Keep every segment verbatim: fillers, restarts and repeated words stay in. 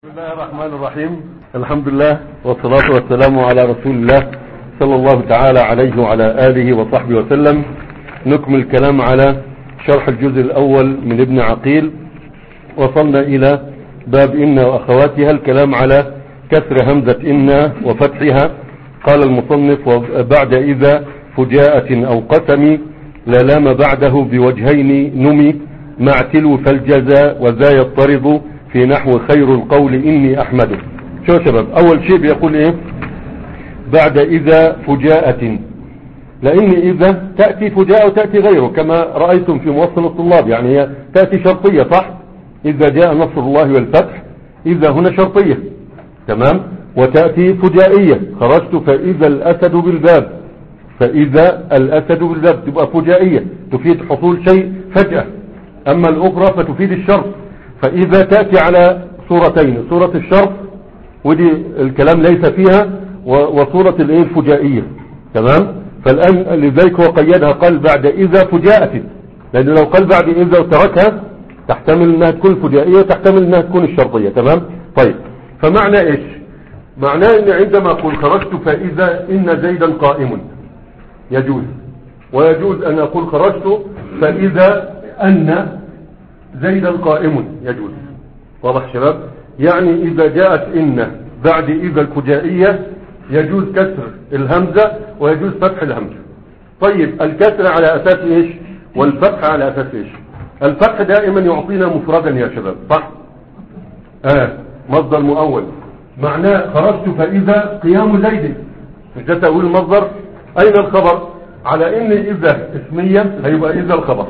بسم الله الرحمن الرحيم. الحمد لله والصلاة والسلام على رسول الله صلى الله تعالى عليه وعلى آله وصحبه وسلم. نكمل الكلام على شرح الجزء الأول من ابن عقيل. وصلنا إلى باب إن وأخواتها، الكلام على كسر همزة إن وفتحها. قال المصنف: وبعد إذا فجاءة أو قسم لا لام بعده بوجهين نمي مع تلو فالجزاء وذا يضطرد في نحو خير القول إني أحمده. شو شباب، أول شيء بيقول إيه؟ بعد إذا فجاءة، لأن إذا تأتي فجاءة وتأتي غيره كما رأيتم في موصل الطلاب، يعني هي تأتي شرطية صح؟ إذا جاء نصر الله والفتح، إذا هنا شرطية تمام، وتأتي فجائية، خرجت فإذا الأسد بالباب، فإذا الأسد بالباب تبقى فجائية تفيد حصول شيء فجأة. أما الأخرى فتفيد الشرط، فإذا تأتي على صورتين، صورة الشرط ودي الكلام ليس فيها، وصورة الايه الفجائية تمام. فالآن لذلك هو قيدها قال بعد إذا فجاءت، لأنه لو قال بعد إذا وتركها تحتمل أنها تكون فجائية وتحتمل أنها تكون الشرطية تمام. طيب، فمعنى إيش؟ معناه أن عندما أقول خرجت فإذا إن زيدا قائم يجوز، ويجوز أن أقول خرجت فإذا أن زيدا قائم يجوز. واضح شباب؟ يعني إذا جاءت إن بعد إذا الفجائية يجوز كسر الهمزة ويجوز فتح الهمزة. طيب، الكسر على أساس إيش والفتح على أساس إيش؟ الفتح دائما يعطينا مفردا يا شباب صح؟ آه مصدر مؤول، معناه خرجت فإذا قيام زيد، مش ده تأويل المصدر؟ أين الخبر؟ على إن إذا اسمية هيبقى إذا الخبر،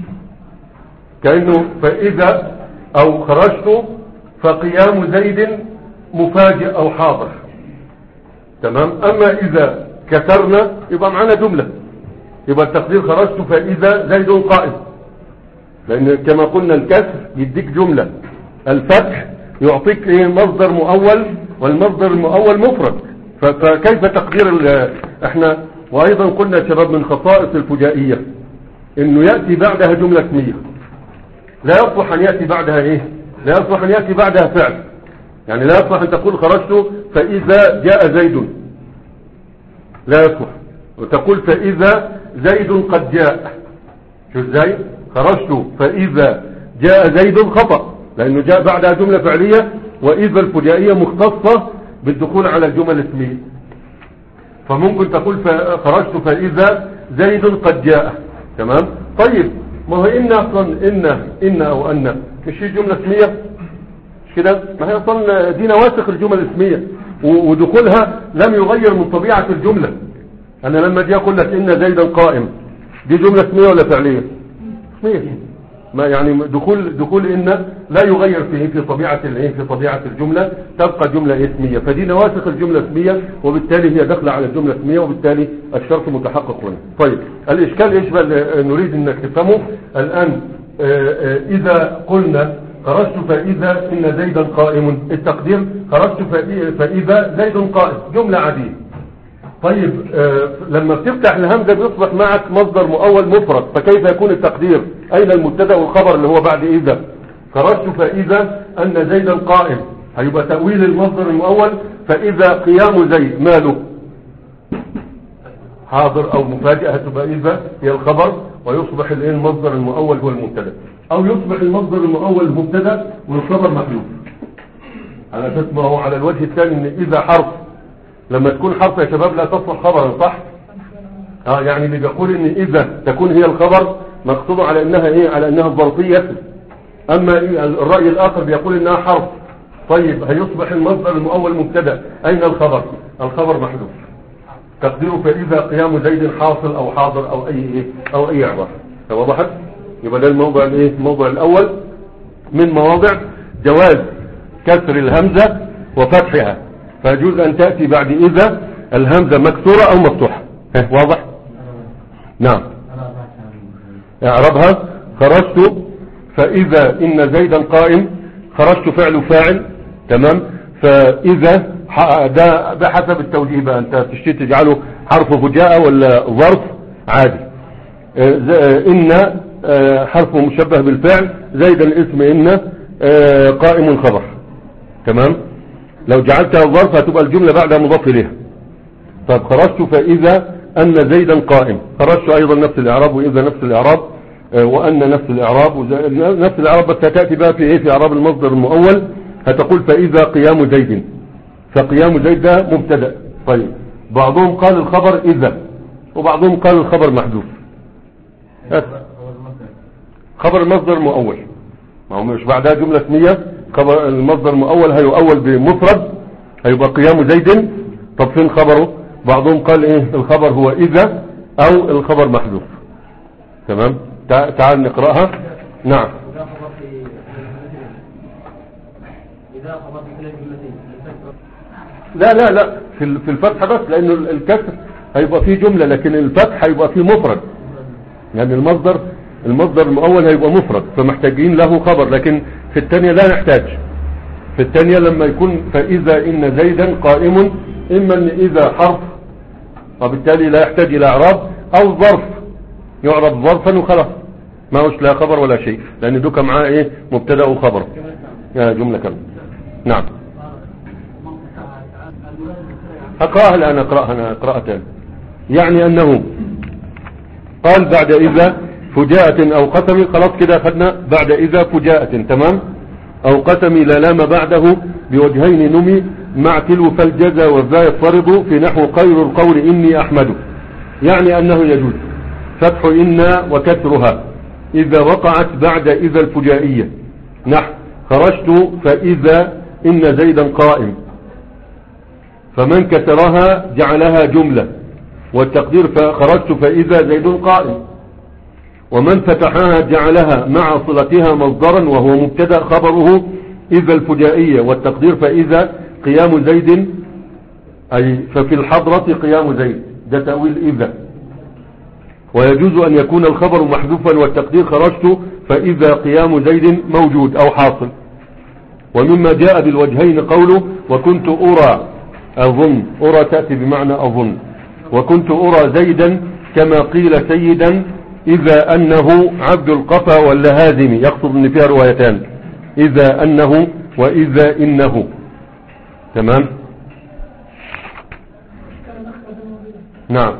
كأنه فإذا أو خرجت فقيام زيد مفاجئ أو حاضر تمام. أما إذا كسرنا يبقى معنا جملة، يبقى التقدير خرجت فإذا زيد قائم، لأن كما قلنا الكسر يديك جملة، الفتح يعطيك إيه مصدر مؤول، والمصدر المؤول مفرد، فكيف تقدير احنا. وأيضا قلنا يا شباب من خصائص الفجائية إنه يأتي بعدها جملة اسمية، لا يصلح أن يأتي بعدها إيه؟ لا يصلح أن يأتي بعدها فعل، يعني لا يصلح أن تقول خرجت فإذا جاء زيد، لا يصلح. وتقول فإذا زيد قد جاء، شو ازاي؟ خرجت فإذا جاء زيد خطأ، لأنه جاء بعدها جملة فعلية، وإذا الفجائية مختصة بالدخول على الجمل الاسمية. فممكن تقول خرجت فإذا زيد قد جاء تمام. طيب، ما هو إن أصلا إن إن أو أن مش هي جملة اسمية مش كده؟ ما هي أصلا دي نواسخ الجمل الاسمية، ودخولها لم يغير من طبيعة الجملة. أنا لما جاء أقول لك إن زيدا قائم، دي جملة اسمية ولا فعلية؟ اسمية. ما يعني دخول دخول إن لا يغير فيه في طبيعة الايه في طبيعة الجملة، تبقى جملة اسمية، فدي نواسخ الجملة الاسمية، وبالتالي هي داخلة على الجملة الاسمية، وبالتالي الشرط متحقق هنا. طيب، الإشكال ايش بقى نريد انك تفهمه الآن؟ إذا قلنا خرجت فإذا إن زيدا قائم، التقدير خرجت فإذا زيد قائم، جملة عادية. طيب، لما بتفتح الهمزة بيصبح معك مصدر مؤول مفرد، فكيف يكون التقدير؟ أين المبتدا والخبر اللي هو بعد إذا؟ خرجت فإذا أن زيدا قائم، هيبقى تأويل المصدر المؤول فإذا قيام زيد ماله؟ حاضر أو مفاجئة، تبقى إذا هي الخبر، ويصبح المصدر المؤول هو المبتدا، أو يصبح المصدر المؤول المبتدا والخبر محذوف، على أساس ما هو على الوجه الثاني إن إذا حرف، لما تكون حرف يا شباب لا تصلح خبرا صح؟ اه يعني اللي بيقول ان اذا تكون هي الخبر مقصود على انها ايه؟ على انها الظرفية. اما إيه الرأي الاخر بيقول انها حرف. طيب، هيصبح المصدر المؤول مبتدا، اين الخبر؟ الخبر محذوف، تقديره فاذا قيام زيد حاصل او حاضر او اي ايه او اي عبارة. وضحت؟ يبقى ده الموضوع الايه الموضوع الاول من مواضع جواز كسر الهمزة وفتحها، فيجوز أن تأتي بعد إذا الهمزة مكسورة أو مفتوحة. واضح؟ نعم. اعربها خرجت فإذا إن زيدا قائم، خرجت فعل فاعل تمام. فإذا ده بحسب التوجيه بقى، أنت تشتي تجعله حرف فجاءة ولا ظرف عادي. إن حرف مشبه بالفعل، زيدا اسم إن قائم خبر تمام. لو جعلتها ظرف هتبقى الجملة بعدها مضاف إليها. طيب خرجت فإذا أن زيدا قائم، خرجت أيضا نفس الإعراب، وإذا نفس الإعراب، وأن نفس الإعراب، نفس الإعراب، بس هتأتي بقى في إيه؟ في إعراب المصدر المؤول هتقول فإذا قيام زيد، فقيام زيد ده مبتدأ. طيب بعضهم قال الخبر إذا، وبعضهم قال الخبر محذوف. خبر المصدر المؤول ما هو مش بعدها جملة اسمية، خبر المصدر المؤول هيؤول بمفرد هيبقى قيام زيد. طب فين خبره؟ بعضهم قال ايه الخبر هو إذا او الخبر محذوف. تمام. تعال نقرأها. نعم. لا لا لا في في الفتح بس، لانه الكسر هيبقى فيه جملة، لكن الفتح هيبقى فيه مفرد، يعني المصدر المصدر المؤول هيبقى مفرد فمحتاجين له خبر، لكن في الثانية لا نحتاج. في الثانية لما يكون فإذا إن زيدا قائم، إما إن إذا حرف وبالتالي لا يحتاج إلى إعراب، أو ظرف يعرب ظرفا وخلاص ما هوش لا خبر ولا شيء، لأن دوك معاه إيه مبتدأ وخبر. آه جملة كاملة. نعم. أقرأها الآن، أقرأها أنا قراءة. يعني أنه قال بعد إذا فجاءة أو قسم، خلاص كده أخذنا بعد إذا فجاءة. تمام. أو قسم لا لام بعده بوجهين نمي مع تلو فالجزى والذا يفترض في نحو خير القول إني أحمد. يعني أنه يجوز فتح إن وكسرها إذا وقعت بعد إذا الفجائية، نحو خرجت فإذا إن زيدا قائم، فمن كسرها جعلها جملة، والتقدير فخرجت فإذا زيد قائم. ومن فتحها جعلها مع صلتها مصدرا وهو مبتدأ خبره إذا الفجائية، والتقدير فإذا قيام زيد، أي ففي الحضرة قيام زيد، ده تأويل إذا. ويجوز أن يكون الخبر محذوفا والتقدير خرجت فإذا قيام زيد موجود أو حاصل. ومما جاء بالوجهين قوله وكنت أرى، أظن، أرى تأتي بمعنى أظن، وكنت أرى زيدا كما قيل سيدا إذا أنه عبد القفا واللهازم، يقصد أن فيها روايتان، إذا أنه وإذا إنه. تمام. نعم.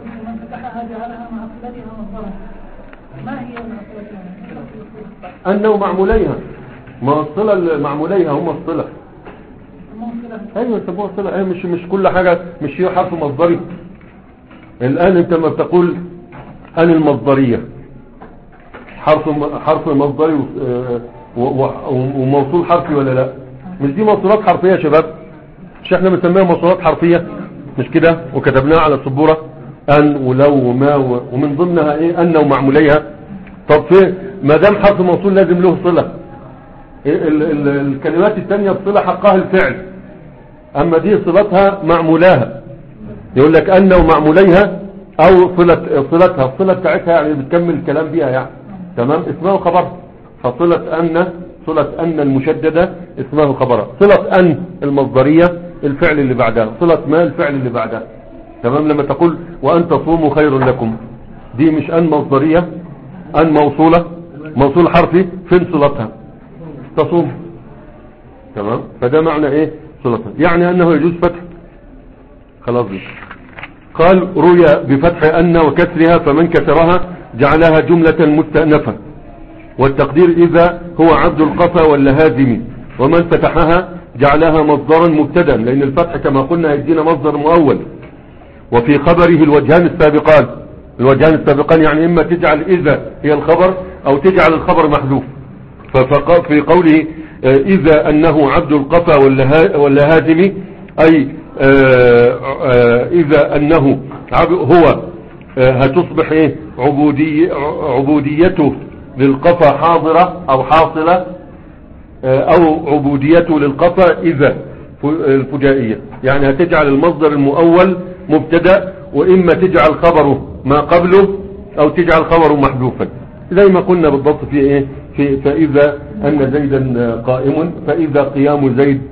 أنه معموليها، ما الصلة المعموليها هم الصلة. ايوه يسموها صلة. ايوه مش مش كل حاجة مش هي حرف مصدري. الآن انت ما بتقول أن المصدرية حرف حرف مصدري وموصول حرفي ولا لا؟ مش دي موصولات حرفية يا شباب؟ مش احنا بنسميها موصولات حرفية مش كده؟ وكتبناها على السبورة أن ولو وما ومن ضمنها ايه أن ومعموليها. طب في ما دام حرف موصول لازم له صلة. ال ال الكلمات الثانية بصلة حقها الفعل، أما دي صلتها معمولاها. يقول لك أن ومعموليها او صلة صلتها الصلة بتاعتها يعني بتكمل الكلام بيها يعني. تمام. اسمه خبر، فصلة ان صلة ان المشددة اسمه خبر. صلة ان المصدرية الفعل اللي بعدها، صلة ما الفعل اللي بعدها. تمام. لما تقول وان تصوموا خير لكم، دي مش ان مصدرية، ان موصولة، موصول حرفي، فين صلتها؟ تصوم. تمام. فده معنى ايه صلتها، يعني انه يجوز فتح. خلاص دي. قال روي بفتح أن وكسرها فمن كسرها جعلها جملة مستأنفة، والتقدير إذا هو عبد القفا واللهازم، ومن فتحها جعلها مصدرا مبتدا، لأن الفتح كما قلنا يدينا مصدر مؤول. وفي خبره الوجهان السابقان، الوجهان السابقان يعني إما تجعل إذا هي الخبر أو تجعل الخبر محذوف. ففي قوله إذا أنه عبد القفا واللهازم أي آآ آآ إذا أنه هو هتصبح إيه عبودية عبوديته للقفا حاضرة أو حاصلة، أو عبوديته للقفا إذا الفجائية، يعني هتجعل المصدر المؤول مبتدأ، وإما تجعل خبره ما قبله أو تجعل خبره محذوفا، زي ما قلنا بالضبط في إيه في فإذا أن زيدا قائم، فإذا قيام زيد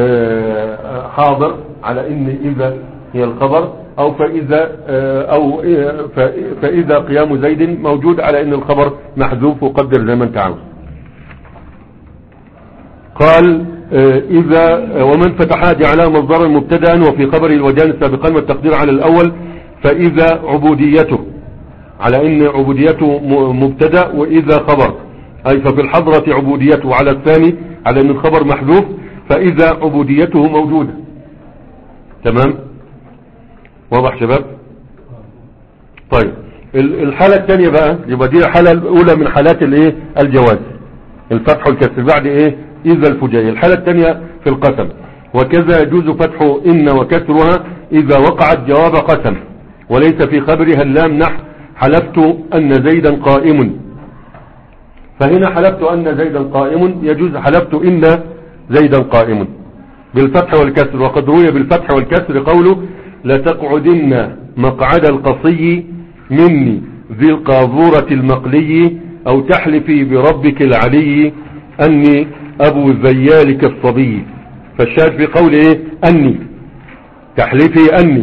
حاضر على ان اذا هي الخبر، او فاذا او فاذا قيام زيد موجود على ان الخبر محذوف، وقدر زي ما انت عاوز. قال اه اذا ومن فتحها جعلها مصدرا مبتدا وفي خبر الوجان سابقا والتقدير على الاول فاذا عبوديته، على ان عبوديته مبتدا واذا خبر، اي ففي الحضرة عبوديته، على الثاني على ان الخبر محذوف فاذا عبوديته موجودة. تمام واضح شباب؟ طيب الحالة الثانية بقى، يبقى دي الحالة الاولى من حالات الايه الجواز، الفتح والكسر بعد ايه اذا الفجائية. الحالة الثانية في القسم، وكذا يجوز فتح ان وكسرها اذا وقعت جواب قسم وليس في خبرها اللام، نحو حلفت ان زيدا قائم، فهنا حلفت ان زيدا قائم يجوز حلفت ان زيدا قائم بالفتح والكسر. وقد روي بالفتح والكسر قوله لتقعدن مقعد القصي مني ذي القاذورة المقلي، او تحلفي بربك العلي اني ابو ذيالك الصبي. فالشاهد في قول ايه اني، تحلفي اني،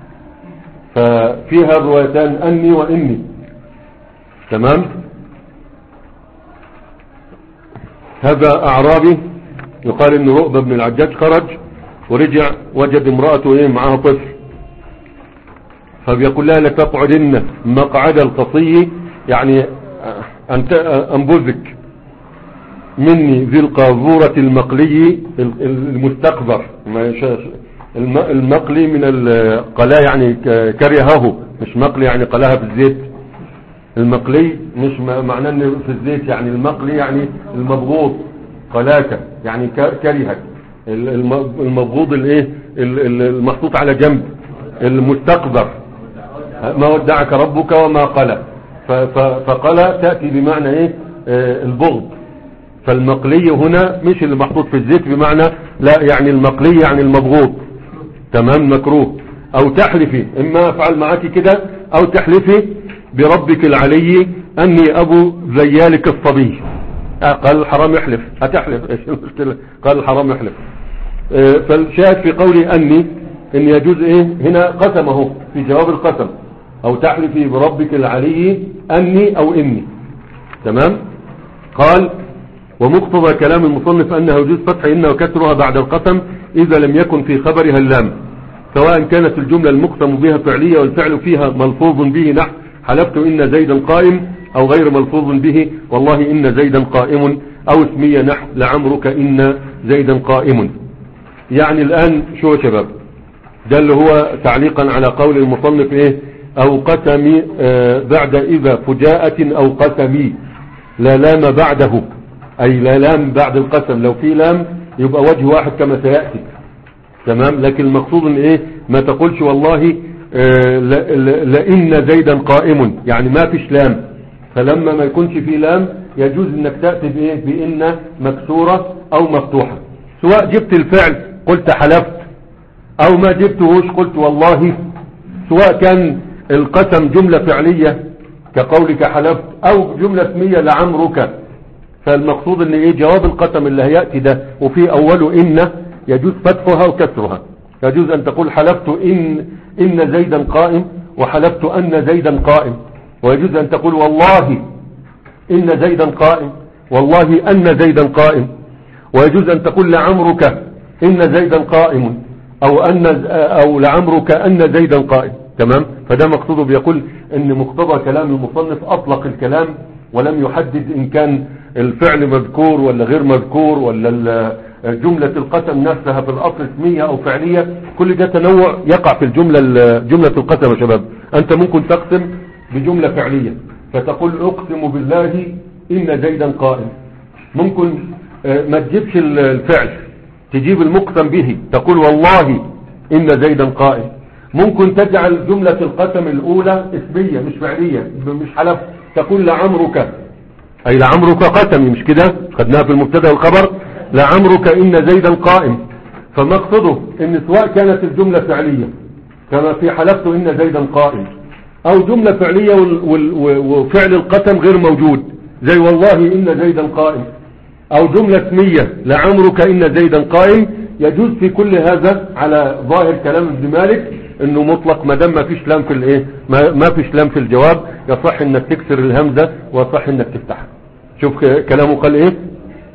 ففيها الروايتان اني واني. تمام. هذا اعرابي يقال ان رؤبة بن العجاج خرج ورجع وجد امرأته ايه معها طفل، فبيقول لها لتقعدن مقعد القصي، يعني انبذك مني ذي القاذورة المقلي، المستقذر المقلي من القلاء، يعني كرهه، مش مقلي يعني قلاها في الزيت. المقلي مش معناه انه في الزيت، يعني المقلي يعني المبغوض، قلاك يعني كرهك، المبغوض الايه المحطوط على جنب، المستقذر ما ودعك ربك وما قلى. فقلى تأتي بمعنى ايه البغض، فالمقلي هنا مش اللي محطوط في الزيت بمعنى لا، يعني المقلي يعني المبغوض. تمام مكروه. او تحلفي، اما افعل معك كده، او تحلفي بربك العلي اني ابو ذيالك الصبي. قال الحرام يحلف، هتحلف ايش المشكلة؟ قال الحرام يحلف. فالشاهد في قولي اني ان يجوز ايه هنا قسمه في جواب القسم، او تحلفي بربك العلي اني او اني. تمام. قال ومقتضى كلام المصنف انه يجوز فتح ان وكسرها بعد القسم اذا لم يكن في خبرها اللام، سواء كانت الجملة المقسم بها فعلية والفعل فيها ملفوظ به، نحو حلفت ان زيدا قائم، او غير ملفوظ به والله ان زيدا قائم، او اسمية نحو لعمرك ان زيدا قائم. يعني الان شو يا شباب، ده اللي هو تعليقا على قول المصنف ايه او قسمي آه بعد اذا فجاءة او قسمي، لا لام بعده، اي لا لام بعد القسم، لو في لام يبقى وجه واحد كما سيأتي. تمام. لكن المقصود ان ايه ما تقولش والله آه لان زيدا قائم، يعني ما فيش لام، فلما ما يكونش في لام يجوز انك تأتي بايه بان مكسورة او مفتوحة، سواء جبت الفعل قلت حلفت او ما جبتهوش قلت والله، سواء كان القسم جملة فعلية كقولك حلفت او جملة اسمية لعمرك. فالمقصود ان ايه جواب القسم اللي هيأتي ده وفي اوله ان يجوز فتحها وكسرها. يجوز ان تقول حلفت ان ان زيدا قائم، وحلفت ان زيدا قائم، ويجوز ان تقول والله ان زيدا قائم، والله ان زيدا قائم، ويجوز ان تقول لعمرك ان زيدا قائم، او ان او لعمرك ان زيدا قائم. تمام. فده مقصوده، بيقول ان مقتضى كلام المصنف اطلق الكلام ولم يحدد ان كان الفعل مذكور ولا غير مذكور، ولا جملة القسم نفسها في الاصل اسمية او فعلية. كل ده تنوع يقع في الجملة جملة القسم يا شباب. انت ممكن تقسم بجملة فعلية فتقول اقسم بالله ان زيدا قائم، ممكن ما تجيبش الفعل تجيب المقسم به تقول والله ان زيدا قائم. ممكن تجعل جملة القسم الاولى اسمية مش فعلية، مش حلف، تقول لعمرك، اي لعمرك قسمي، مش كده خدناها في المبتدا والخبر، لعمرك ان زيدا قائم. فمقصده ان سواء كانت الجملة فعلية كما في حلفت ان زيدا قائم، او جملة فعلية وفعل القسم غير موجود زي والله ان زيدا قائم، او جملة اسمية لعمرك ان زيدا قائم، يجوز في كل هذا على ظاهر كلام ابن مالك انه مطلق ما دام ما فيش لام في الايه، ما فيش لام في الجواب، يصح انك تكسر الهمزة ويصح انك تفتحها. شوف كلامه قال ايه،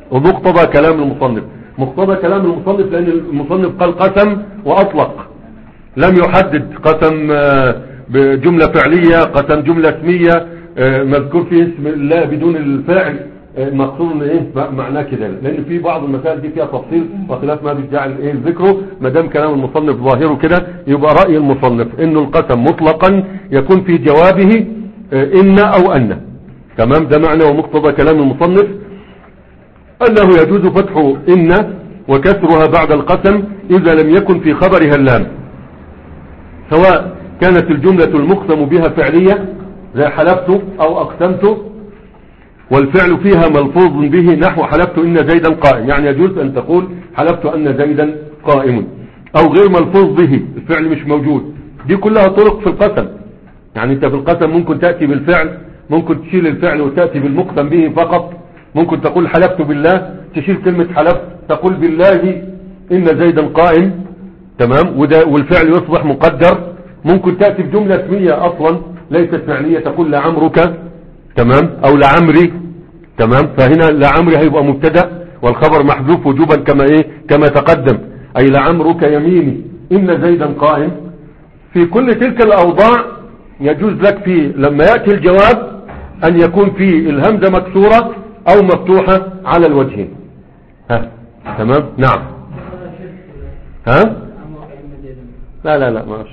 ومقتضى كلام المصنف. مقتضى كلام المصنف لأن المصنف قال قسم وأطلق، لم يحدد قسم بجملة فعلية، قسم جملة اسمية مذكور فيه اسم الله بدون الفاعل، مقصود ايه معناه كده، لان في بعض المسائل دي فيها تفصيل وخلاف ما بيجعل ايه ذكره. ما دام كلام المصنف ظاهره كده يبقى رأي المصنف انه القسم مطلقا يكون في جوابه ان او ان. تمام، ده معنى ومقتضى كلام المصنف انه يجوز فتح ان وكسرها بعد القسم اذا لم يكن في خبرها اللام، سواء كانت الجملة المقسم بها فعلية زي حلفت او اقسمت والفعل فيها ملفوظ به نحو حلفت ان زيدا قائم، يعني يجوز ان تقول حلفت ان زيدا قائم، او غير ملفوظ به الفعل مش موجود. دي كلها طرق في القسم، يعني انت في القسم ممكن تأتي بالفعل، ممكن تشيل الفعل وتأتي بالمقسم به فقط، ممكن تقول حلفت بالله تشيل كلمة حلفت تقول بالله ان زيدا قائم. تمام، وده والفعل يصبح مقدر. ممكن تأتي بجملة اسمية اصلا ليست فعلية تقول لعمرك، تمام، او لعمري. تمام، فهنا لعمري هيبقى مبتدا والخبر محذوف وجوبا كما ايه كما تقدم، اي لعمرك يميني ان زيدا قائم. في كل تلك الاوضاع يجوز لك في لما يأتي الجواب ان يكون في الهمزة مكسورة او مفتوحة على الوجهين. ها تمام، نعم. ها لا لا لا ماشي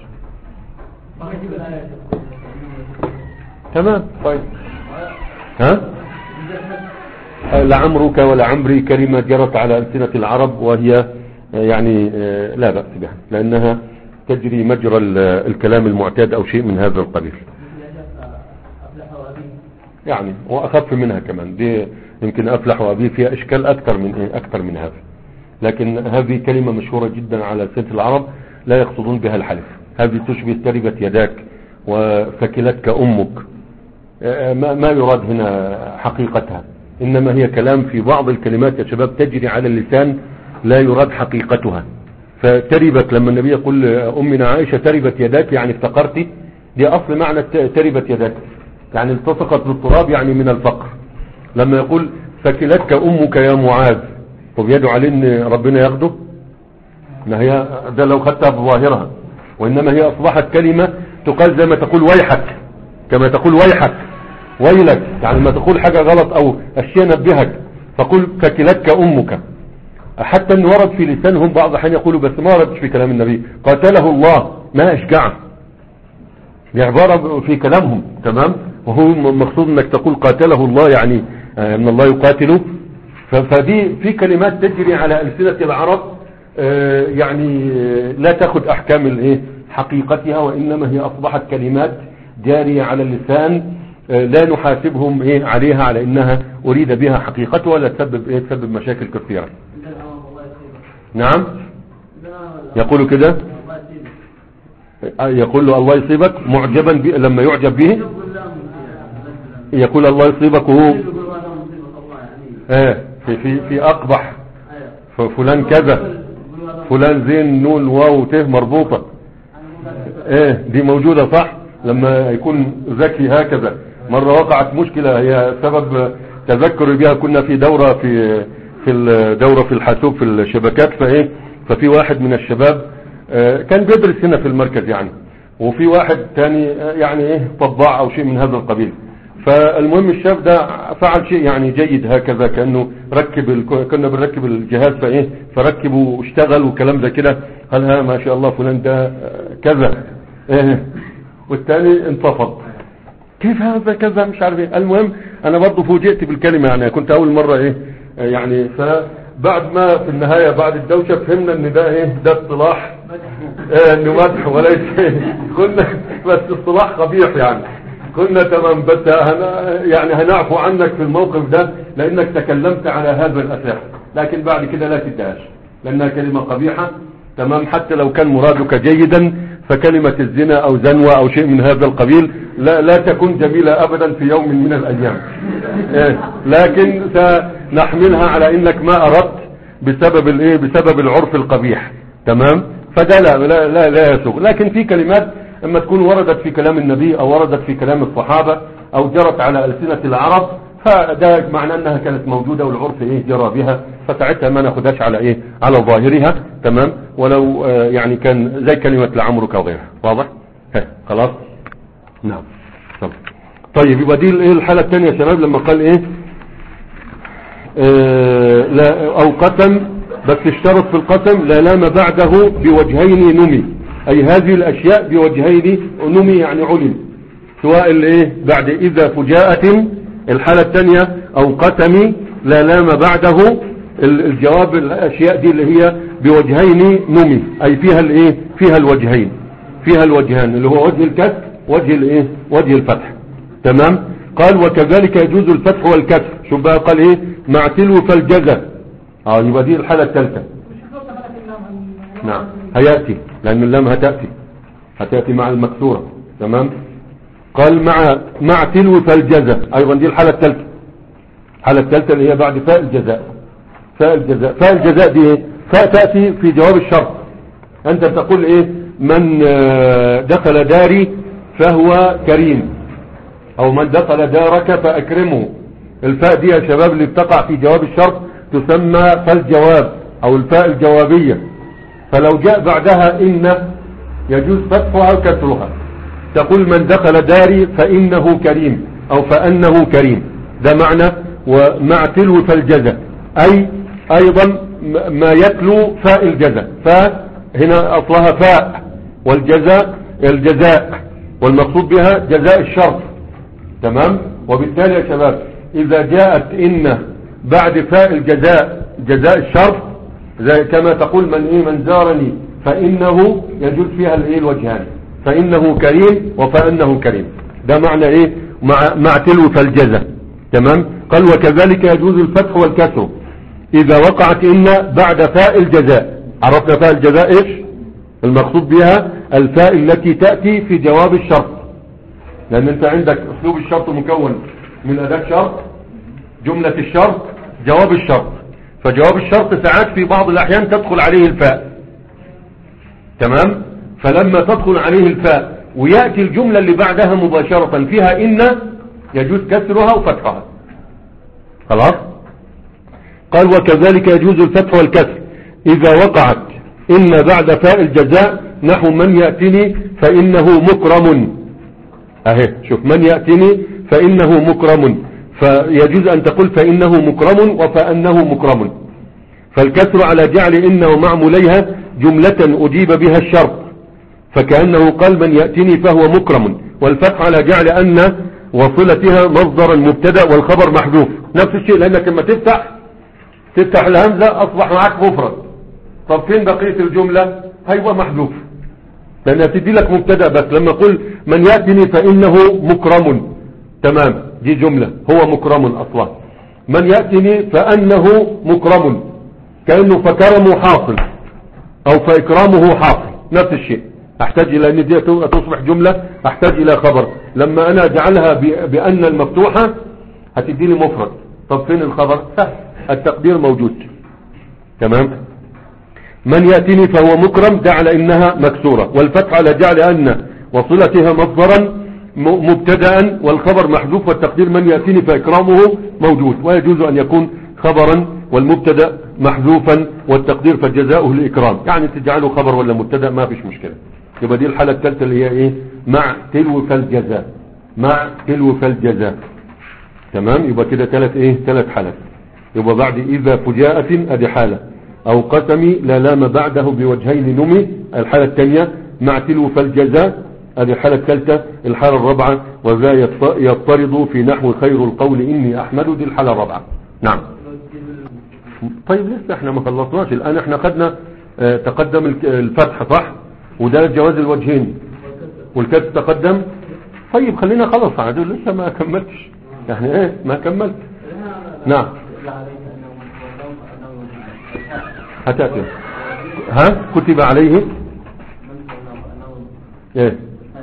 تمام طيب. ها لعمرك ولعمري كلمة جرت على ألسنة العرب وهي يعني لا بأس بها لأنها تجري مجرى الكلام المعتاد أو شيء من هذا القبيل، يعني وأخف منها كمان. دي يمكن أفلح وأبي فيها إشكال أكثر من إيه أكثر من هذا، لكن هذه كلمة مشهورة جدا على ألسنة العرب لا يقصدون بها الحلف. هذه تشبه تربت يداك وفكلتك أمك، ما, ما يراد هنا حقيقتها، إنما هي كلام في بعض الكلمات يا شباب تجري على اللسان لا يراد حقيقتها. فتربت لما النبي يقول أمنا عائشة تربت يداك يعني افتقرتي، دي أصل معنى تربت يداك يعني التصقت بالتراب يعني من الفقر. لما يقول فكلتك أمك يا معاذ، طب يدعو عليه ان ربنا ياخده؟ ما هي ده لو خدتها بظاهرها، وإنما هي أصبحت كلمة تقال زي ما تقول ويحك، كما تقول ويحك ويلك، يعني ما تقول حاجة غلط أو أشياء نبهك فقل فكلتك أمك. حتى أن ورد في لسانهم بعض الحين يقولوا بس ما وردش في كلام النبي قاتله الله، ما أشجعه، دي عبارة في كلامهم. تمام، وهو مقصود أنك تقول قاتله الله يعني أن الله يقاتله. فدي في كلمات تجري على ألسنة العرب يعني لا تأخذ أحكام الايه حقيقتها، وإنما هي أصبحت كلمات جارية على اللسان لا نحاسبهم ايه عليها على انها اريد بها حقيقتها ولا تسبب ايه تسبب مشاكل كثيرة. نعم يقول كده، يقول له الله يصيبك معجبا لما يعجب به، يقول الله يصيبك وهو ايه في في في اقبح فلان كذا، فلان زين نون واو ته مربوطة، ايه دي موجودة صح. لما يكون ذكي هكذا. مرة وقعت مشكلة هي سبب تذكر بها، كنا في دورة في في الدورة في الحاسوب في الشبكات، فايه ففي واحد من الشباب كان بيدرس هنا في المركز يعني، وفي واحد تاني يعني ايه طباع او شيء من هذا القبيل. فالمهم الشاب ده فعل شيء يعني جيد هكذا، كأنه ركب ال... كنا بنركب الجهاز فايه فركب واشتغل وكلام ده كده، قال ها ما شاء الله فلان ده كذا ايه، والتاني انتفض كيف هذا كذا مش عارف ايه. المهم انا برضو فوجئت بالكلمة، يعني كنت اول مرة ايه يعني، فبعد ما في النهاية بعد الدوشة فهمنا ان ده ايه ده اصطلاح ايه انه مدح وليس كنا بس اصطلاح قبيح يعني. كنا تمام بس هنا يعني هنعفو عنك في الموقف ده لانك تكلمت على هذا الاساس، لكن بعد كده لا تدهش لانها كلمة قبيحة. تمام، حتى لو كان مرادك جيدا فكلمة الزنا او زنوة او شيء من هذا القبيل لا, لا تكون جميلة ابدا في يوم من الايام إيه، لكن سنحملها على انك ما اردت بسبب الايه بسبب العرف القبيح. تمام، فده لا لا لا, لا يسوق. لكن في كلمات اما تكون وردت في كلام النبي او وردت في كلام الصحابة او جرت على ألسنة العرب فده معنى انها كانت موجودة والعرف ايه جرى بها، فساعتها ما ناخدهاش على ايه على ظاهرها. تمام. ولو آه يعني كان زي كلمة لعمرك وغيرها. واضح؟ ها خلاص. نعم. طب. طيب يبقى دي ايه الحالة الثانية يا شباب لما قال ايه آه لا او قسم، بس اشترط في القسم لا لام بعده بوجهين نمي، اي هذه الاشياء بوجهين نمي يعني علم، سواء الايه بعد اذا فجاءة الحالة الثانية او قسم لا لام بعده الجواب الاشياء دي اللي هي بوجهين نمي، اي فيها الايه فيها الوجهين، فيها الوجهان اللي هو وجه الكسر وجه الايه وجه الفتح. تمام. قال وكذلك يجوز الفتح والكسر. شوف بقى قال ايه مع تلو فالجزة. اه يبقى دي الحالة الثالثة. نعم هيأتي لان اللام هتأتي هتأتي مع المكسورة. تمام. قال مع مع تلو فالجزة ايضا دي الحالة الثالثة. الحالة الثالثة اللي هي بعد فاء الجزاء. فاء الجزاء فاء الجزاء دي ايه فاء تأتي في جواب الشرط. انت بتقول ايه من دخل داري فهو كريم، او من دخل دارك فاكرمه. الفاء دي يا شباب اللي بتقع في جواب الشرط تسمى فالجواب او الفاء الجوابية. فلو جاء بعدها ان يجوز فتحها وكسرها. تقول من دخل داري فانه كريم او فانه كريم. ده معنى ومع تلو فالجزاء، اي ايضا ما يتلو فاء الجزاء. فاء هنا اصلها فاء والجزاء الجزاء والمقصود بها جزاء الشرط. تمام. وبالتالي يا شباب اذا جاءت ان بعد فاء الجزاء جزاء الشرط زي كما تقول من ايه من زارني فانه يجوز فيها الايه الوجهان، فانه كريم وفانه كريم. ده معنى ايه مع مع تلو فالجزاء. تمام. قال وكذلك يجوز الفتح والكسر اذا وقعت ان بعد فاء الجزاء. عرفنا فاء الجزاء ايش المقصود بها؟ الفاء التي تأتي في جواب الشرط، لان انت عندك اسلوب الشرط مكون من اداة شرط، جملة الشرط، جواب الشرط. فجواب الشرط ساعات في بعض الاحيان تدخل عليه الفاء. تمام. فلما تدخل عليه الفاء ويأتي الجملة اللي بعدها مباشرة فيها ان يجوز كسرها وفتحها. خلاص. قال وكذلك يجوز الفتح والكسر اذا وقعت ان بعد فاء الجزاء نحو من يأتني فانه مكرم. اهي شوف من يأتني فانه مكرم، فيجوز ان تقول فانه مكرم وفانه مكرم. فالكسر على جعل انه معموليها جملة اجيب بها الشرط، فكأنه قال من يأتني فهو مكرم. والفتح على جعل ان وصلتها مصدرا مبتدا والخبر محذوف. نفس الشيء لانك لما تفتح تفتح الهمزة اصبح معك مفرد. طب فين بقية الجملة؟ هيبقى محذوف لانها تدي لك مبتدا بس. لما اقول من يأتني فانه مكرم، تمام، دي جملة هو مكرم اصلا. من يأتني فانه مكرم كأنه فكرمه حاصل او فاكرامه حاصل. نفس الشيء احتاج الى ان دي تصبح جملة، احتاج الى خبر. لما انا اجعلها بان المفتوحة هتدي لي مفرد. طب فين الخبر؟ سهل، التقدير موجود. تمام. من يأتيني فهو مكرم جعل انها مكسورة، والفتح على جعل ان وصلتها مصدرا مبتدا والخبر محذوف، والتقدير من يأتيني فاكرامه موجود. ويجوز ان يكون خبرا والمبتدا محذوفا والتقدير فجزاؤه الاكرام، يعني تجعله خبر ولا مبتدا ما فيش مشكلة. يبقى دي الحالة الثالثة اللي هي ايه مع تلو فالجزاء. مع تلو فالجزاء. تمام. يبقى كده ثلاث ايه ثلاث حالات. يبقى بعد اذا فجاءة ادي حالة، او قسمي لا لام بعده بوجهين نمي الحالة الثانية، مع تلو فالجزاء ادي الحالة الثالثة. الحالة الرابعة وذا يضطرد في نحو خير القول اني احمد، دي الحالة الرابعة. نعم. طيب لسه احنا ما خلصناش الان. احنا خدنا اه تقدم الفتح صح، وده جواز الوجهين، والكسر تقدم. طيب خلينا خلص عادي، لسه ما كملتش يعني ايه ما كملت. نعم هتأتي. ها كتب عليه ايه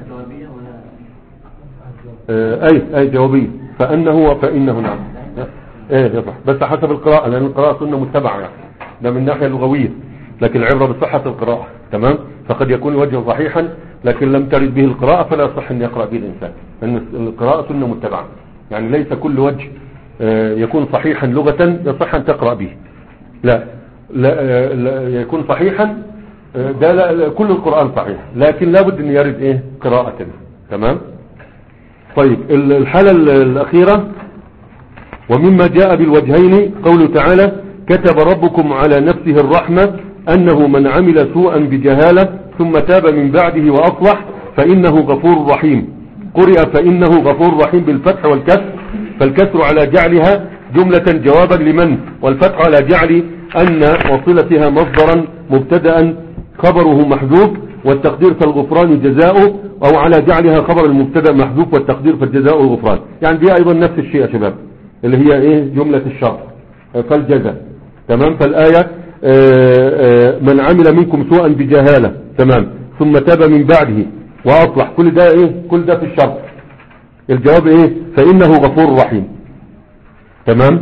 اه اي اي جوابية فانه وفانه. نعم ايه يصح، بس حسب القراءة لان القراءة سنة متبعة يعني. ده من ناحية لغوية، لكن العبرة بصحة القراءة. تمام. فقد يكون الوجه صحيحا لكن لم ترد به القراءة فلا يصح ان يقرأ به الانسان، لان القراءة سنة متبعة. يعني ليس كل وجه يكون صحيحا لغة يصح أن تقرأ به. لا, لا, لا يكون صحيحا ده لا كل القرآن صحيح، لكن لابد أن يرد إيه قراءة. تمام. طيب الحالة الأخيرة ومما جاء بالوجهين قوله تعالى كتب ربكم على نفسه الرحمة أنه من عمل سوءا بجهالة ثم تاب من بعده وأصلح فإنه غفور رحيم. قرئ فإنه غفور رحيم بالفتح والكسر، فالكسر على جعلها جملة جوابا لمن، والفتح على جعل أن وصلتها مصدرا مبتدأ خبره محذوف والتقدير فالغفران جزاؤه، أو على جعلها خبر المبتدأ محذوف والتقدير فالجزاء الغفران. يعني دي أيضا نفس الشيء يا شباب اللي هي إيه جملة الشرط فالجزاء. تمام. فالآية آآ آآ من عمل منكم سوءا بجهالة تمام ثم تاب من بعده وأصلح، كل ده إيه كل ده في الشرط. الجواب إيه فإنه غفور رحيم. تمام.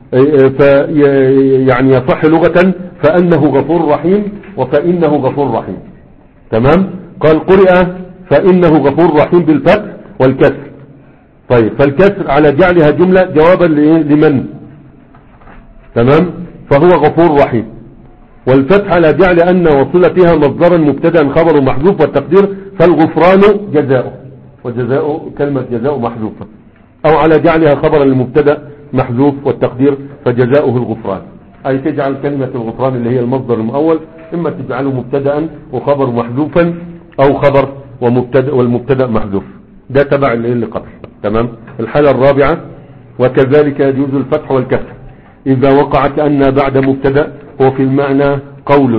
يعني يصح لغة فأنه غفور رحيم وفإنه غفور رحيم. تمام. قال قرئ فإنه غفور رحيم بالفتح والكسر. طيب فالكسر على جعلها جملة جوابا لمن. تمام. فهو غفور رحيم، والفتح على جعل أن وصلتها مصدرا مبتدا خبر محذوف والتقدير فالغفران جزاؤه، وجزاؤه كلمة جزاؤه محذوفة، أو على جعلها خبرا للمبتدا محذوف والتقدير فجزاؤه الغفران. أي تجعل كلمة الغفران اللي هي المصدر المؤول إما تجعله مبتدا وخبر محذوفا أو خبر ومبتدا والمبتدا محذوف. ده تبع اللي قبل. تمام. الحالة الرابعة وكذلك يجوز الفتح والكسر إذا وقعت أن بعد مبتدا هو في المعنى قول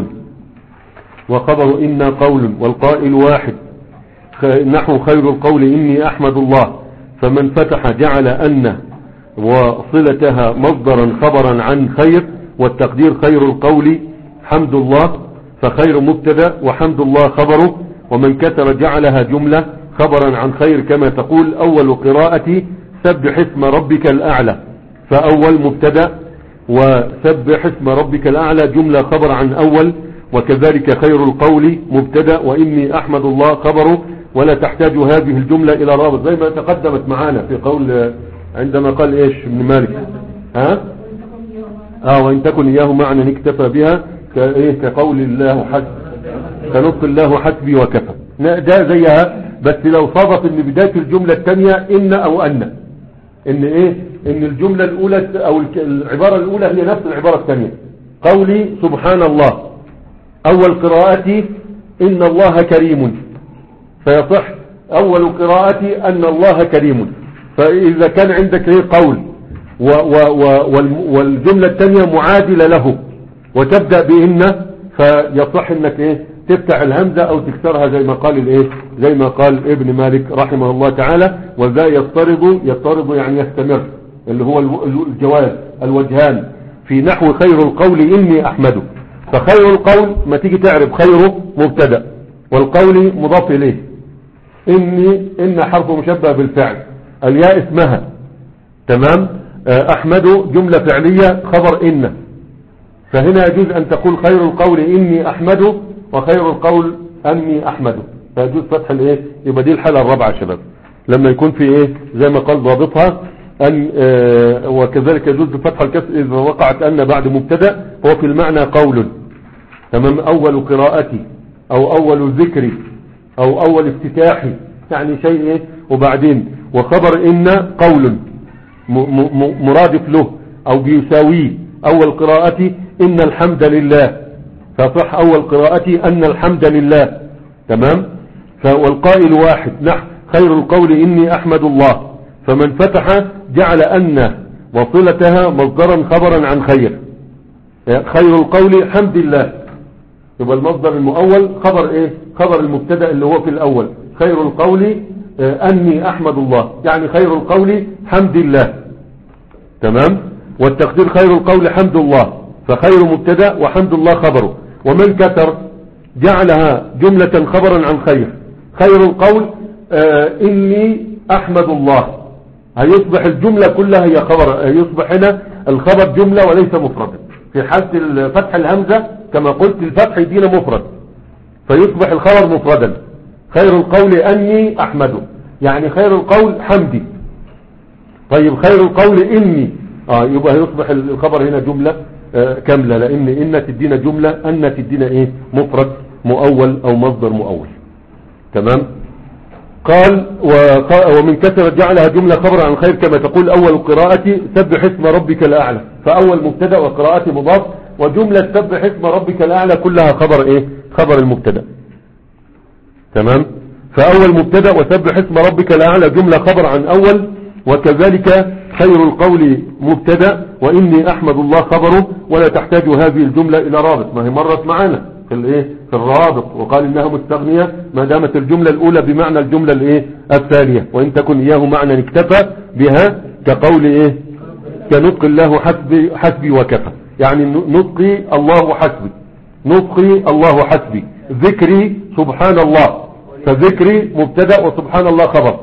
وخبر إن قول والقائل واحد نحو خير القول إني أحمد الله، فمن فتح جعل أن وصلتها مصدرا خبرا عن خير والتقدير خير القول حمد الله، فخير مبتدا وحمد الله خبره، ومن كتر جعلها جملة خبرا عن خير كما تقول أول قراءة سبح اسم ربك الأعلى، فأول مبتدا وسبح اسم ربك الأعلى جملة خبر عن أول، وكذلك خير القول مبتدا وإني أحمد الله خبره، ولا تحتاج هذه الجملة إلى رابط زي ما تقدمت معانا في قول عندما قال إيش ابن مالك ها آه وإن تكن إياه معنى نكتفى بها كإيه كقول الله حسب كنطق الله حسبي وكفى. ده زيها بس لو صادف ان بداية الجملة الثانية إن أو أن إن إيه إن الجملة الأولى أو العبارة الأولى هي نفس العبارة الثانية. قولي سبحان الله أول قراءتي إن الله كريم، فيصح أول قراءتي أن الله كريم. فإذا كان عندك إيه قول و و و والجملة الثانية معادلة له وتبدأ بإن، فيصح إنك إيه تفتح الهمزة أو تكسرها زي ما قال الإيه زي ما قال ابن مالك رحمه الله تعالى. وذا يضطرد يضطرد يعني يستمر اللي هو الجواز الوجهان في نحو خير القول إني أحمده. فخير القول ما تيجي تعرف خيره مبتدأ والقول مضاف إليه، إني إن حرف مشبه بالفعل، الياء اسمها تمام. أحمد جملة فعلية خبر إن، فهنا يجوز أن تقول خير القول إني أحمده وخير القول أني أحمده، فيجوز فتح الإيه. يبقى دي الحالة الرابعة يا شباب لما يكون في إيه زي ما قال ضابطها أن آه وكذلك يجوز فتح الكسر إذا وقعت أن بعد مبتدأ هو في المعنى قول تمام أول قراءتي أو أول ذكري أو أول افتتاحي يعني شيء إيه. وبعدين وخبر إن قول مرادف له أو بيساويه أول قراءتي إن الحمد لله، فصح أول قراءتي أن الحمد لله تمام. والقائل واحد نحو خير القول إني أحمد الله، فمن فتح جعل أن وصلتها مصدرا خبرا عن خير، خير القول حمد الله، يبقى المصدر المؤول خبر إيه خبر المبتدا اللي هو في الأول خير القول أني أحمد الله يعني خير القول حمد الله تمام. والتقدير خير القول حمد الله، فخير مبتدا وحمد الله خبره. ومن كتر جعلها جملة خبرا عن خير، خير القول آه إني أحمد الله، هيصبح الجملة كلها هي خبر، يصبح هنا الخبر جملة وليس مفردا. في حالة فتح الهمزة كما قلت الفتح يدينا مفرد فيصبح الخبر مفردا. خير القول أني أحمده يعني خير القول حمدي. طيب خير القول إني اه يبقى يصبح الخبر هنا جملة آه كاملة، لان ان تدينا جملة، ان تدينا ايه مفرد مؤول او مصدر مؤول. تمام. قال ومن كثرة جعلها جملة خبر عن الخير كما تقول اول القراءة سبح اسم ربك الاعلى، فاول مبتدا وقراءة مضاف، وجملة سبح اسم ربك الاعلى كلها خبر ايه خبر المبتدا. تمام. فاول مبتدا وسبح اسم ربك الاعلى جملة خبر عن اول، وكذلك خير القول مبتدا واني احمد الله خبره، ولا تحتاج هذه الجملة الى رابط، ما هي مرت معنا في الايه في الرابط، وقال انها مستغنية ما دامت الجملة الاولى بمعنى الجملة الايه الثانية، وان تكن اياه معنى اكتفى بها كقول ايه كنطق الله حسبي حسبي وكفى، يعني نطقي الله حسبي، نطقي الله حسبي، ذكري سبحان الله، فذكري مبتدا وسبحان الله خبر.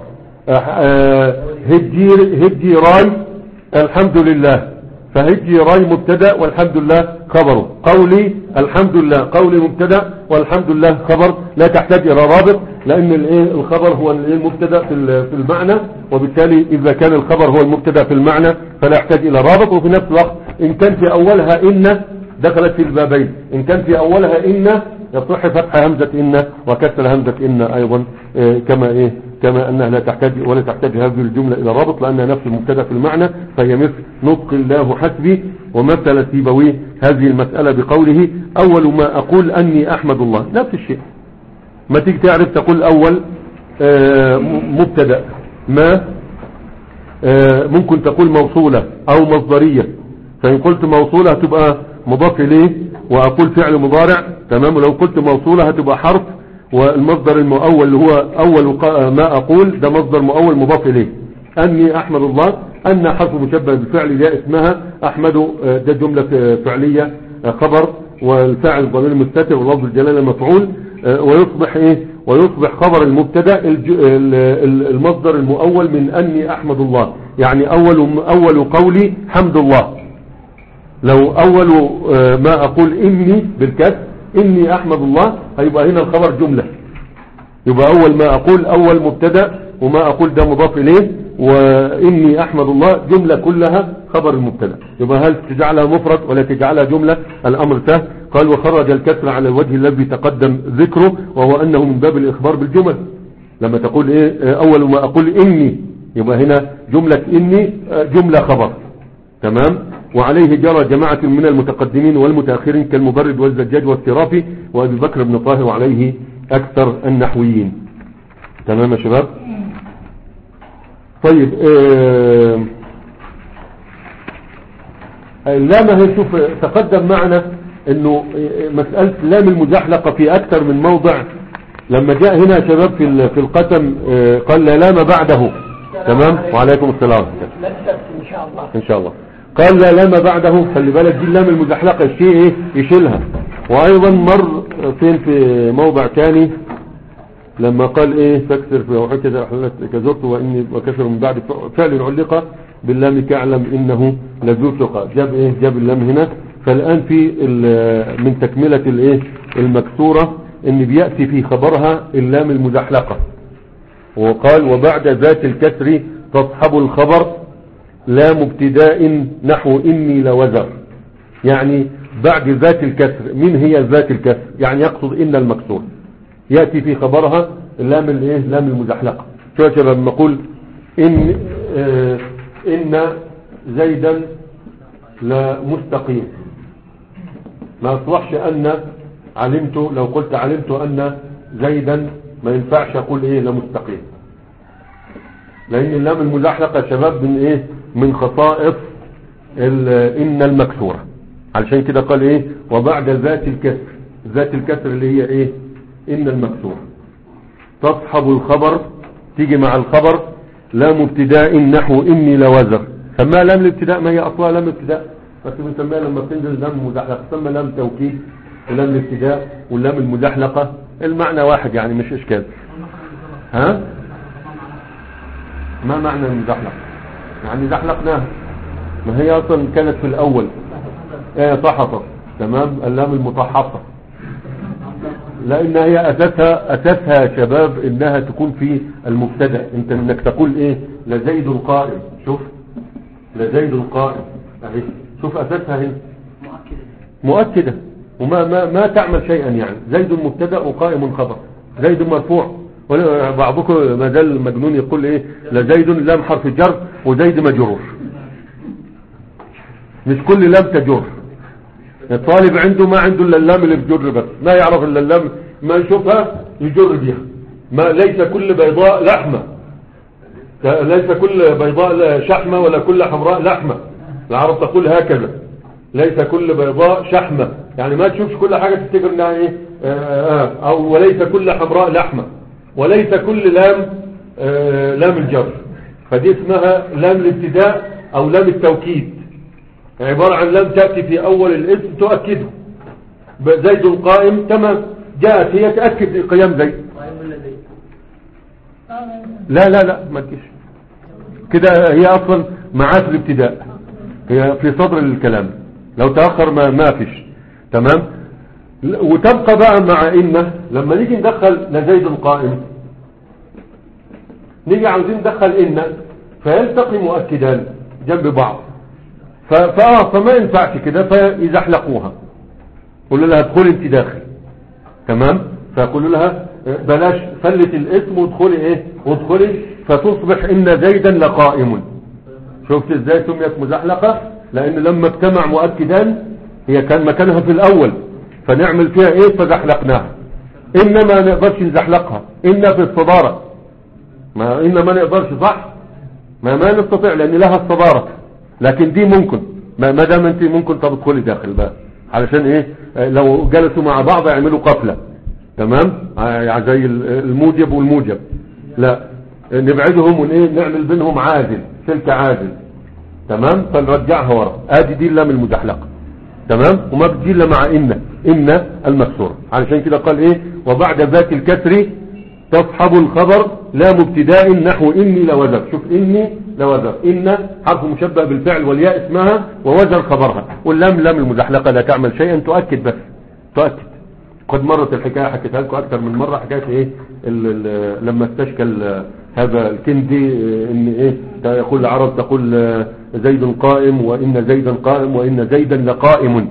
هجي هجي راي الحمد لله، فهجي راي مبتدا والحمد لله خبره. قولي الحمد لله، قولي مبتدا والحمد لله خبر، لا تحتاج الى رابط، لان الايه الخبر هو المبتدا في في المعنى، وبالتالي اذا كان الخبر هو المبتدا في المعنى فلا يحتاج الى رابط. وفي نفس الوقت ان كان في اولها ان دخلت في البابين، ان كان في اولها ان يصح فتح همزة ان وكسر همزة ان ايضا إيه كما ايه كما انها لا تحتاج ولا تحتاج هذه الجملة الى رابط، لانها نفس المبتدا في المعنى، فهي مثل نطق الله حسبي. ومثل سيبويه هذه المسألة بقوله اول ما اقول اني احمد الله، نفس الشيء. ما تيجي تعرف تقول اول آه مبتدا، ما آه ممكن تقول موصولة او مصدرية، فان قلت موصولة هتبقى مضاف اليه واقول فعل مضارع. تمام. ولو قلت موصولة هتبقى حرف، والمصدر المؤول اللي هو اول ما اقول ده مصدر مؤول مضاف اليه. اني احمد الله، ان حرف مشبه بالفعل ده اسمها احمد، ده جملة فعلية خبر، والفاعل ضمير مستتر ولفظ الجلالة مفعول، ويصبح ايه ويصبح خبر المبتدا المصدر المؤول من اني احمد الله، يعني اول اول قولي حمد الله. لو اول ما اقول اني بالكسر اني احمد الله، هيبقى هنا الخبر جملة، يبقى اول ما اقول اول مبتدا وما اقول ده مضاف اليه، واني احمد الله جملة كلها خبر المبتدا. يبقى هل تجعلها مفرد ولا تجعلها جملة؟ الامر سهل. قال وخرج الكسر على الوجه الذي تقدم ذكره، وهو انه من باب الاخبار بالجمل. لما تقول ايه اول ما اقول اني، يبقى هنا جملة اني جملة خبر. تمام. وعليه جرى جماعة من المتقدمين والمتأخرين كالمبرد والزجاج والسرافي وابي بكر بن طاهر، وعليه اكثر النحويين. تمام يا شباب. طيب آه اللام هي شوف تقدم معنا انه مسألة لام المزحلقة في اكثر من موضع. لما جاء هنا يا شباب في في القسم آه قال لا لام بعده. تمام. وعليكم السلام ان شاء الله ان شاء الله. قال لا لام بعده، خلي بالك دي اللام المزحلقة الشيء ايه يشيلها. وايضا مر فين في موضع ثاني لما قال ايه فاكسر في وحكذا كزرت واني وكسر من بعد فعل علق باللام كاعلم انه لذو ثقة، جاب ايه جاب اللام هنا. فالان في من تكملة الايه المكسورة ان بيأتي في خبرها اللام المزحلقة، وقال وبعد ذات الكسر تصحب الخبر لا مبتداء نحو إني لوزر، يعني بعد ذات الكسر. من هي ذات الكسر؟ يعني يقصد إن المكسور، يأتي في خبرها اللام الايه لام المزحلقة. شو يا شباب لما نقول إن آه إن زيدا لمستقيم، ما أصبحش أن علمت. لو قلت علمت أن زيدا ما ينفعش أقول إيه لمستقيم، لأن اللام المزحلقة يا شباب من إيه من خصائص إن المكسورة. علشان كده قال إيه وبعد ذات الكسر، ذات الكسر اللي هي إيه إن المكسورة تصحب الخبر، تيجي مع الخبر لا مبتداء نحو إني لوزر. سماها لام الابتداء، ما هي أصلها لام ابتداء، بس بنسميها لما بتنزل لام مزحلقة تسمى لام توكيد ولام الابتداء واللام المزحلقة، المعنى واحد يعني مش إشكال. ها ما معنى المزحلقة؟ يعني زحلقناها، ما هي اصلا كانت في الاول ايه طحطت. تمام. اللام المطحطة، لان هي اساسها اساسها يا شباب انها تكون في المبتدا. انت انك تقول ايه لزيد قائم، شوف لزيد قائم اهي، شوف اساسها هنا مؤكدة وما ما ما تعمل شيئا، يعني زيد مبتدا وقائم خبر، زيد مرفوع. بعضكم ما زال المجنون يقول ايه لزيد لام حرف جر وزيد مجرور، مش كل لام تجر. الطالب عنده ما عنده الا اللام اللي بتجر بس، ما يعرف الا اللام ما يشوفها يجر بيها. ما ليس كل بيضاء لحمة، ليس كل بيضاء شحمة ولا كل حمراء لحمة، العرب تقول هكذا، ليس كل بيضاء شحمة، يعني ما تشوفش كل حاجة تفتكر انها ايه آه آه او وليس كل حمراء لحمة، وليس كل لام آه لام الجر، فدي اسمها لام الابتداء او لام التوكيد، عبارة عن لام تأتي في اول الاسم تؤكده. زيد القائم تمام، جاءت هي تأكد قيام زيد. لا لا لا ما تجيش كده، هي اصلا معاه في الابتداء، هي في صدر الكلام، لو تأخر ما ما فيش. تمام. وتبقى بقى مع إن لما نيجي ندخل لزيد القائم، نيجي عاوزين ندخل إن فيلتقي مؤكدان جنب بعض، فآه فما ينفعش كده، فيزحلقوها، قولوا لها ادخلي انت داخل. تمام. فقولوا لها بلاش فلت الاسم وادخلي ايه وادخلي، فتصبح إن زيدا لقائم. شفت ازاي سميت مزحلقة؟ لان لما اجتمع مؤكدان هي كان مكانها في الاول، فنعمل فيها ايه فزحلقناها. انما نقدرش نزحلقها، ان في الصدارة، ما ان ما نقدرش صح، ما ما نستطيع لان لها الصدارة، لكن دي ممكن ما دام انت ممكن تدخلي داخل بقى، علشان ايه لو جلسوا مع بعض يعملوا قفلة. تمام. يعني زي الموجب والموجب، لا نبعدهم ونايه نعمل بينهم عادل، سلك عادل. تمام. فنرجعها ورا، ادي دي اللام المزحلقه. تمام. وما بتجي الا مع ان ان المكسوره، علشان كده قال ايه وبعد ذات الكسر تصحب الخبر لا مبتداء نحو اني لوزر. شوف اني لوزر، ان حرف مشبه بالفعل والياء اسمها ووزر خبرها، واللام لام المزحلقه لا تعمل شيئا، تؤكد بس تؤكد. قد مرت الحكايه حكيتها لكم اكثر من مره، حكايه ايه ال ال لما استشكل هذا الكندي ان ايه يقول العرب تقول زيد قائم وان زيدا قائم وان زيدا لقائم،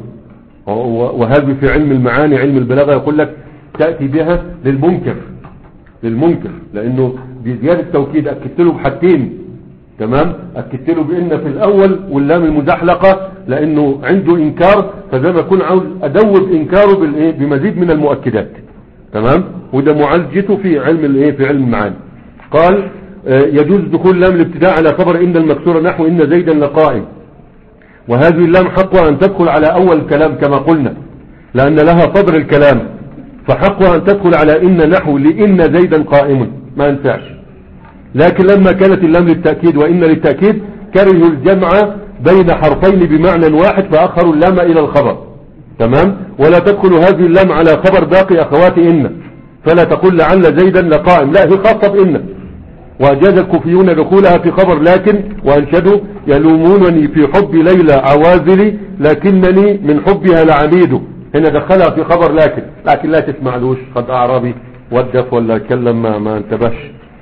وهذه في علم المعاني علم البلاغه يقول لك تاتي بها للمنكر، للمنكر لانه بزياده التوكيد اكدت له بحاجتين. تمام. اكدت له بان في الاول واللام المزحلقه لانه عنده انكار، فزي ما اكون عاوز ادوب انكاره بالايه بمزيد من المؤكدات. تمام. وده معالجته في علم الايه في علم المعاني. قال يجوز دخول لام الابتداء على خبر ان المكسوره نحو ان زيدا لقائم، وهذه اللام حقها ان تدخل على اول الكلام كما قلنا لان لها صدر الكلام، فحقها ان تدخل على ان نحو لان زيدا قائم، ما ينفعش. لكن لما كانت اللام للتأكيد وإن للتأكيد كرهوا الجمع بين حرفين بمعنى واحد فأخروا اللام إلى الخبر. تمام. ولا تدخل هذه اللام على خبر باقي أخوات إن، فلا تقول لعل زيدا لقائم، لا هي خاصة بإن. وأجاز الكوفيون دخولها في خبر لكن، وأنشدوا يلومونني في حب ليلى عوازلي لكنني من حبها لعميد. هنا دخلها في خبر لكن، لكن لا تسمعلوش قد أعرابي ودف ولا كلم ما, ما انتبهش.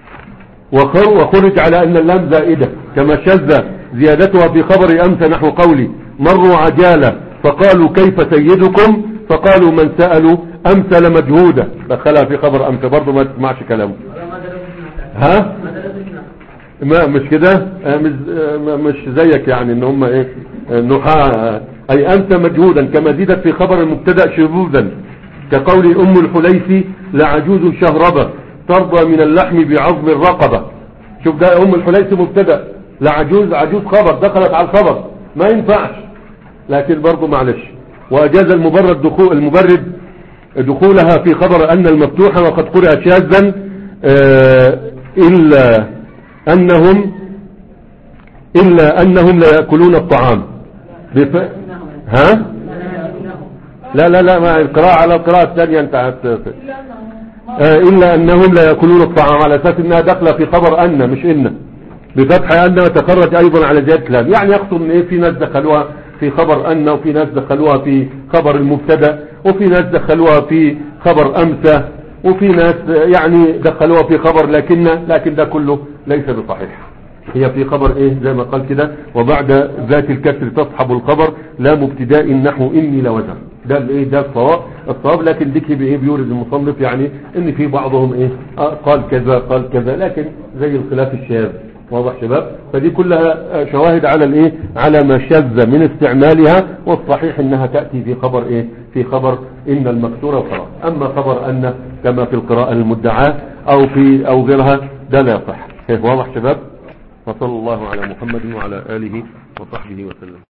وخرج على أن اللام زائدة كما شذ زيادتها في خبر أمس نحو قولي مروا عجالة فقالوا كيف سيدكم فقالوا من سألوا أمس لمجهودة، دخلها في خبر أمس برضو ما تسمعش كلامه. ها ما مش كده مش, مش زيك يعني ان هم ايه نحاة، اي أمس مجهودا كما زيدت في خبر المبتدأ شذوذا كقول أم الحليسي لعجوز شهربة ترضى من اللحم بعظم الرقبة. شوف ده أم الحليسي مبتدأ، لعجوز عجوز خبر، دخلت على الخبر ما ينفعش، لكن برضو معلش. وأجاز المبرد دخول المبرد دخولها في خبر أن المفتوحة وقد قرأ شاذا آه إلا أنهم إلا أنهم لا يأكلون الطعام بف... ها لا لا لا ما القراءة على القراءة الثانية انت هت... إلا أنهم لا يأكلون الطعام، على أساس أنها داخله في خبر أن مش إن، بفتح أن وتخرج أيضا على زيادة كلام، يعني يقصد أن إيه في ناس دخلوها في خبر أن، وفي ناس دخلوها في خبر المبتدا، وفي ناس دخلوها في خبر أمس، وفي ناس يعني دخلوها في خبر لكن، لكن ده كله ليس بصحيح. هي في خبر ايه زي ما قال كده، وبعد ذات الكسر تصحب الخبر لا مبتداء نحو اني لوزر. ده الايه ده الصواب الصواب لكن ديك بايه بيورد المصنف يعني ان في بعضهم ايه آه قال كذا قال كذا، لكن زي الخلاف الشاذ. واضح شباب؟ فدي كلها شواهد على الايه على ما شذ من استعمالها، والصحيح انها تأتي في خبر ايه في خبر ان المكسور وخلاص. اما خبر ان كما في القراءة المدعاة او في او غيرها ده لا يصح. واضح شباب؟ وصلى الله على محمد وعلى آله وصحبه وسلم.